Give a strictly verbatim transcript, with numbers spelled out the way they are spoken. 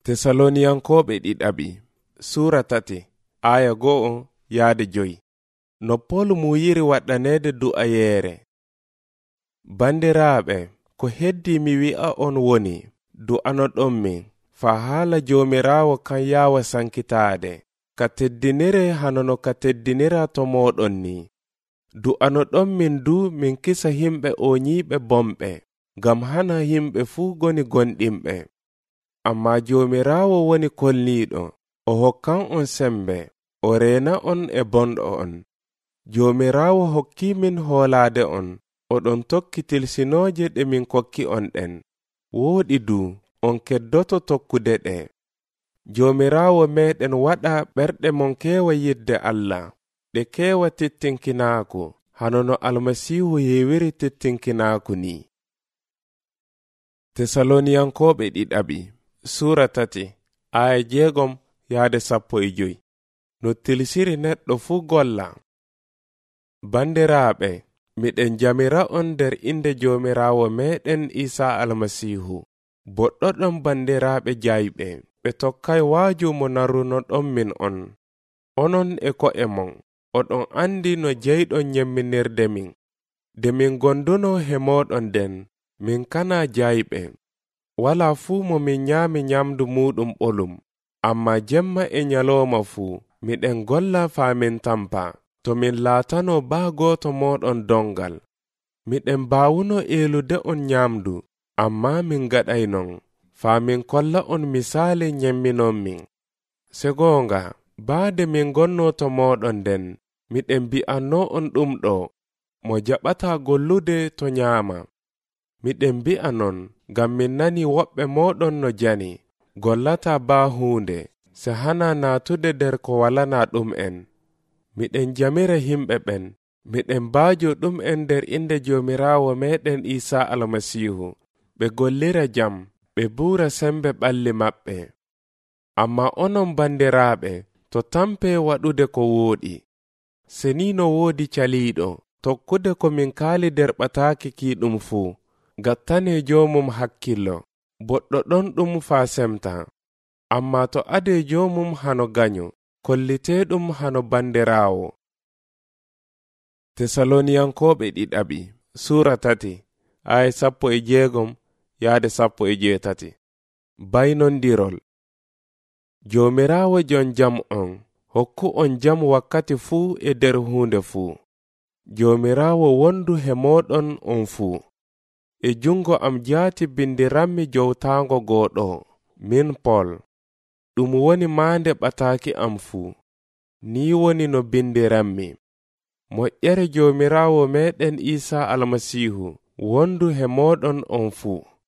Tesaloniyankoɓe ɗiɗaɓi Sura tati aya go'o yaade joyi. No Pol muyiri waɗanede du'ayere. Bandiraaɓe, ko heddi mi wi'a on woni du'anoɗon min fa haala Jomirawo kan yawa sankitaade ka teddinire hanono ka teddinira to moɗon ni. Du'anoɗon min du min kisa himɓe o nyiɓe bomɓe gam hana himɓe fu goni gonɗimɓe. Amma Jomirawo woni kolniɗo, o hokkan on sembe, o rena on e bonɗo on. Jomirawo hokki min hoolade on, oɗon tokki tilsinoje ɗe min kokki on ɗen. Woɗi du, on keddoto tokkude ɗe. Jomirawo meɗen waɗa ɓerɗe mon kewa yidde Allah, ɗe kewa tittinkinaku, hanono Almasihu yewiri tittinkinaku ni. Tesaloniyankoɓe ɗiɗaɓi Sura tati aya jeegom yaade sappo e joyi. No tilsiri neɗɗo fu golla. Bandiraaɓe, miɗen jamira on nder inde Jomirawo meɗen Isa Almasihu. Boɗɗoɗon bandiraaɓe jayɓe, ɓe tokkay waaju mo narunoɗon min on. Onon e ko'e mon, oɗon andi no jeyɗon nyemminirde min. De min gonduno he moɗon den, min kana jayɓe. Wala fuu mo min nyaami nyamdu muɗum ɓolum, amma jemma e nyaloma fuu, miɗen golla faa min tampa, to min laatano baa gooto moɗon dongal. Miɗen baawuno eelude on nyamdu, amma min gaɗay non, faa min kolla on misaali nyemminon min. Segonga, baade min gonno to moɗon den, miɗen bi'anno on ɗum ɗo, mo jaɓata gollude to nyaama. Miɗen bi'a non, gam min nani woɓɓe moɗon no jani, gollata baa huunde, se hana naatude nder ko walana ɗum en. Miɗen jamira himɓe ɓen, miɗen baajo ɗum en nder inde Jomirawo meɗen Isa Almasihu, ɓe gollira jam, ɓe buura sembe ɓalli maɓɓe. Amma onon bandiraaɓe, to tampe waɗude ko wooɗi. Seni no woodi caliiɗo, tokkude ko min kaali nder ɓataaki kiiɗum fuu, gattane joomum hakkillo, boɗɗo ɗon ɗum faa semta. Amma to ade joomum hano ganyo, kolliteɗum hano bandirawo. Tesaloniyankoɓe ɗiɗaɓi Sura tati aya sappo e jeegom yaade sappo e jeetati. Baynondirol. Jomirawo jon jam on, hokku on jam wakkati fuu e nder huunde fuu. Jomirawo wondu he moɗon on fuu. E jungo am jaati bindirammi jowtaango goɗo, min Pol. Ɗum woni maande ɓataaki am fuu. Ni woni no bindirammi. Moƴƴere Jomirawo meɗen Isa Almasihu wondu he moɗon on fuu.